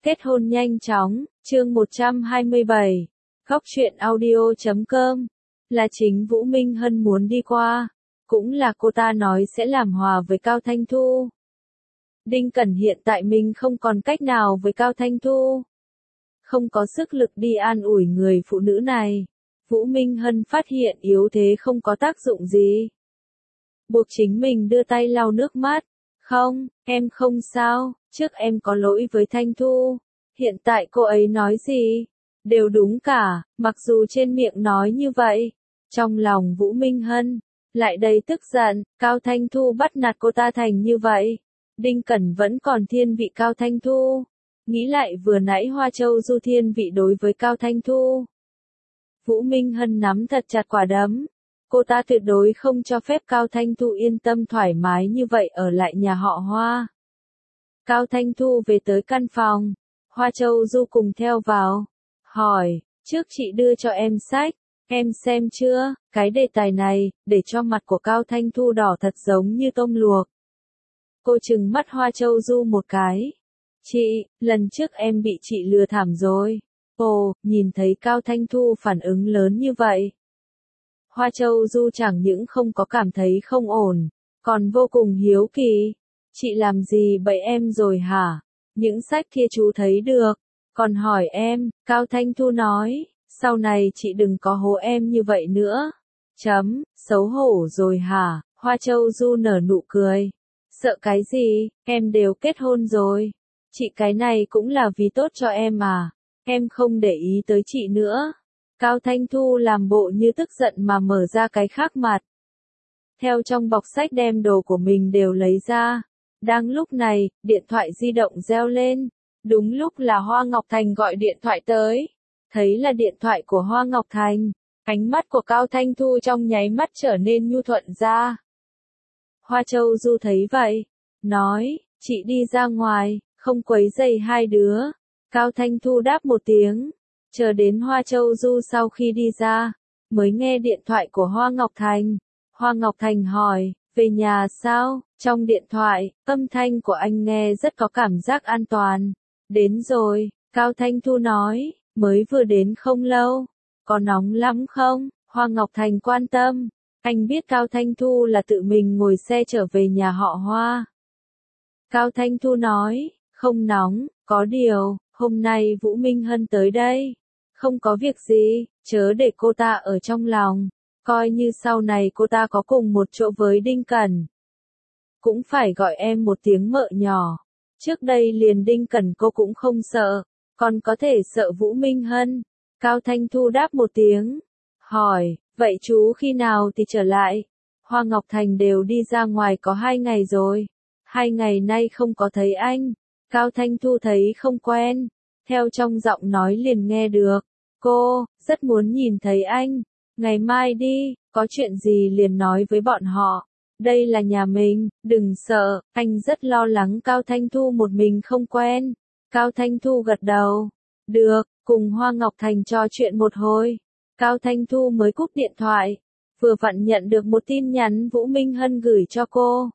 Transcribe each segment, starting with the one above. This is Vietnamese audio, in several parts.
Kết hôn nhanh chóng, chương 127. Góc truyện audio.com. Là chính Vũ Minh Hân muốn đi qua, cũng là cô ta nói sẽ làm hòa với Cao Thanh Thu. Đinh Cẩn hiện tại mình không còn cách nào với Cao Thanh Thu, không có sức lực đi an ủi người phụ nữ này. Vũ Minh Hân phát hiện yếu thế không có tác dụng gì, buộc chính mình đưa tay lau nước mắt. Không, em không sao, trước em có lỗi với Thanh Thu, hiện tại cô ấy nói gì đều đúng cả, mặc dù trên miệng nói như vậy, trong lòng Vũ Minh Hân lại đầy tức giận. Cao Thanh Thu bắt nạt cô ta thành như vậy, Đinh Cẩn vẫn còn thiên vị Cao Thanh Thu. Nghĩ lại vừa nãy Hoa Châu Du thiên vị đối với Cao Thanh Thu, Vũ Minh Hân nắm thật chặt quả đấm. Cô ta tuyệt đối không cho phép Cao Thanh Thu yên tâm thoải mái như vậy ở lại nhà họ Hoa. Cao Thanh Thu về tới căn phòng, Hoa Châu Du cùng theo vào, hỏi, trước chị đưa cho em sách, em xem chưa? Cái đề tài này, để cho mặt của Cao Thanh Thu đỏ thật giống như tôm luộc. Cô trừng mắt Hoa Châu Du một cái. Chị, lần trước em bị chị lừa thảm rồi. Ồ, nhìn thấy Cao Thanh Thu phản ứng lớn như vậy, Hoa Châu Du chẳng những không có cảm thấy không ổn, còn vô cùng hiếu kỳ. Chị làm gì bậy em rồi hả? Những sách kia chú thấy được, còn hỏi em. Cao Thanh Thu nói, sau này chị đừng có hố em như vậy nữa. Xấu hổ rồi hả? Hoa Châu Du nở nụ cười. Sợ cái gì, em đều kết hôn rồi. Chị cái này cũng là vì tốt cho em mà. Em không để ý tới chị nữa. Cao Thanh Thu làm bộ như tức giận mà mở ra cái khác mặt. Theo trong bọc sách đem đồ của mình đều lấy ra. Đang lúc này, điện thoại di động reo lên. Đúng lúc là Hoa Ngọc Thành gọi điện thoại tới. Thấy là điện thoại của Hoa Ngọc Thành, ánh mắt của Cao Thanh Thu trong nháy mắt trở nên nhu thuận ra. Hoa Châu Du thấy vậy, nói, chị đi ra ngoài, không quấy rầy hai đứa. Cao Thanh Thu đáp một tiếng, chờ đến Hoa Châu Du sau khi đi ra, mới nghe điện thoại của Hoa Ngọc Thành. Hoa Ngọc Thành hỏi, về nhà sao? Trong điện thoại, âm thanh của anh nghe rất có cảm giác an toàn. Đến rồi, Cao Thanh Thu nói, mới vừa đến không lâu. Có nóng lắm không? Hoa Ngọc Thành quan tâm. Anh biết Cao Thanh Thu là tự mình ngồi xe trở về nhà họ Hoa. Cao Thanh Thu nói, không nóng, có điều, hôm nay Vũ Minh Hân tới đây. Không có việc gì, chớ để cô ta ở trong lòng. Coi như sau này cô ta có cùng một chỗ với Đinh Cẩn, cũng phải gọi em một tiếng mợ nhỏ. Trước đây liền Đinh Cẩn cô cũng không sợ, còn có thể sợ Vũ Minh Hân. Cao Thanh Thu đáp một tiếng, hỏi, vậy chú khi nào thì trở lại? Hoa Ngọc Thành đều đi ra ngoài có 2 ngày rồi. 2 ngày nay không có thấy anh. Cao Thanh Thu thấy không quen, theo trong giọng nói liền nghe được. Cô, rất muốn nhìn thấy anh. Ngày mai đi, có chuyện gì liền nói với bọn họ. Đây là nhà mình, đừng sợ, anh rất lo lắng Cao Thanh Thu một mình không quen. Cao Thanh Thu gật đầu. Được, cùng Hoa Ngọc Thành trò chuyện một hồi. Cao Thanh Thu mới cúp điện thoại, vừa vặn nhận được một tin nhắn Vũ Minh Hân gửi cho cô.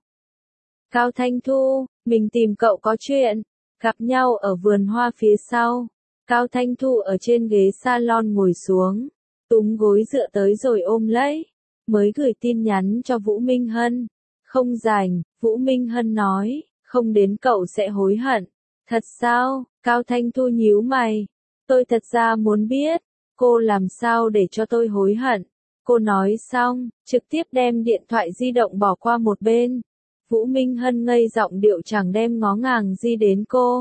Cao Thanh Thu, mình tìm cậu có chuyện. Gặp nhau ở vườn hoa phía sau. Cao Thanh Thu ở trên ghế salon ngồi xuống, túm gối dựa tới rồi ôm lấy. Mới gửi tin nhắn cho Vũ Minh Hân. Không rảnh, Vũ Minh Hân nói, không đến cậu sẽ hối hận. Thật sao? Cao Thanh Thu nhíu mày. Tôi thật ra muốn biết, cô làm sao để cho tôi hối hận. Cô nói xong, trực tiếp đem điện thoại di động bỏ qua một bên. Vũ Minh Hân ngây giọng điệu chẳng đem ngó ngàng gì đến cô.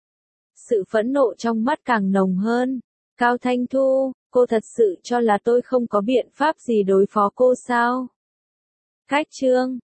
Sự phẫn nộ trong mắt càng nồng hơn. Cao Thanh Thu, cô thật sự cho là tôi không có biện pháp gì đối phó cô sao? Cách chương